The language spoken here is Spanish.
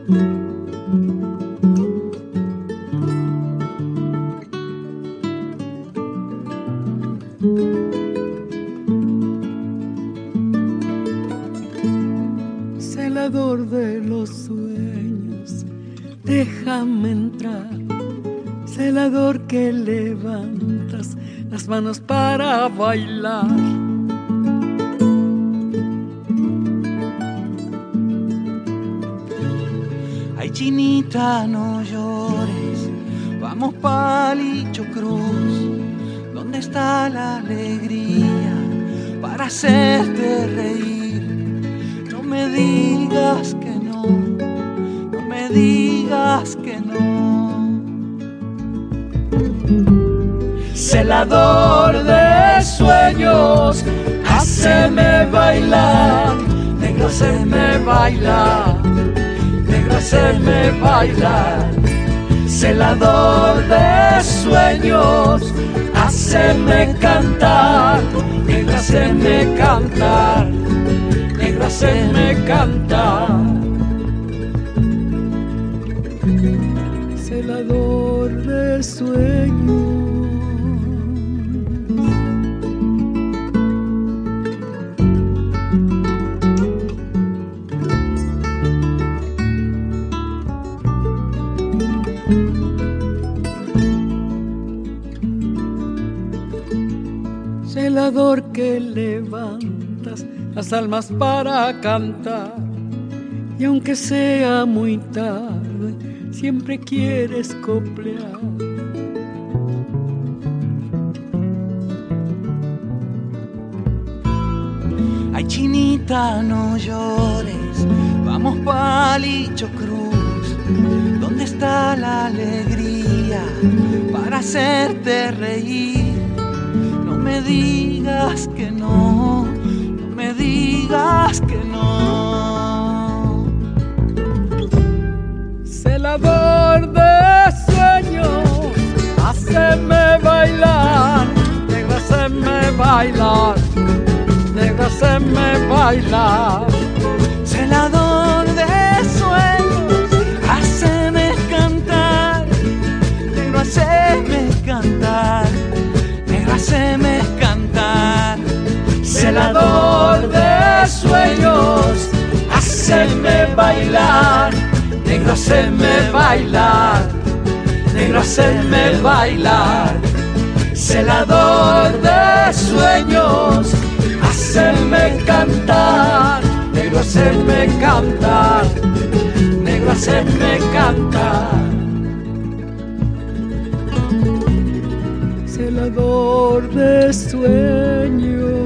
Celador de los sueños, déjame entrar. Celador que levantas las manos para bailar. Ay, chinita, no llores, vamos Palillo Cruz. ¿Dónde está la alegría para hacerte reír? No me digas que no, no me digas que no. Celador de sueños, háceme bailar, negro, háceme bailar, negro, háceme bailar. Celador de sueños, háceme cantar, negro, háceme cantar, negro, háceme cantar. Celador de sueños, celador que levantas las almas para cantar, y aunque sea muy tarde, siempre quieres coplear. Ay, chinita, no llores, vamos Palillo Cruz. ¿Dónde está la alegría para hacerte reír? No me digas que no, no me digas que no. Celador de sueños, háceme bailar, negro, háceme bailar, negro, háceme bailar. Celador de sueños, háceme cantar, negro, háceme cantar, negro, háceme cantar. Celador de sueños, háceme bailar, negro, háceme bailar, negro, háceme bailar. Celador de sueños, háceme cantar, negro, háceme cantar, negro, háceme cantar. Celador de sueños.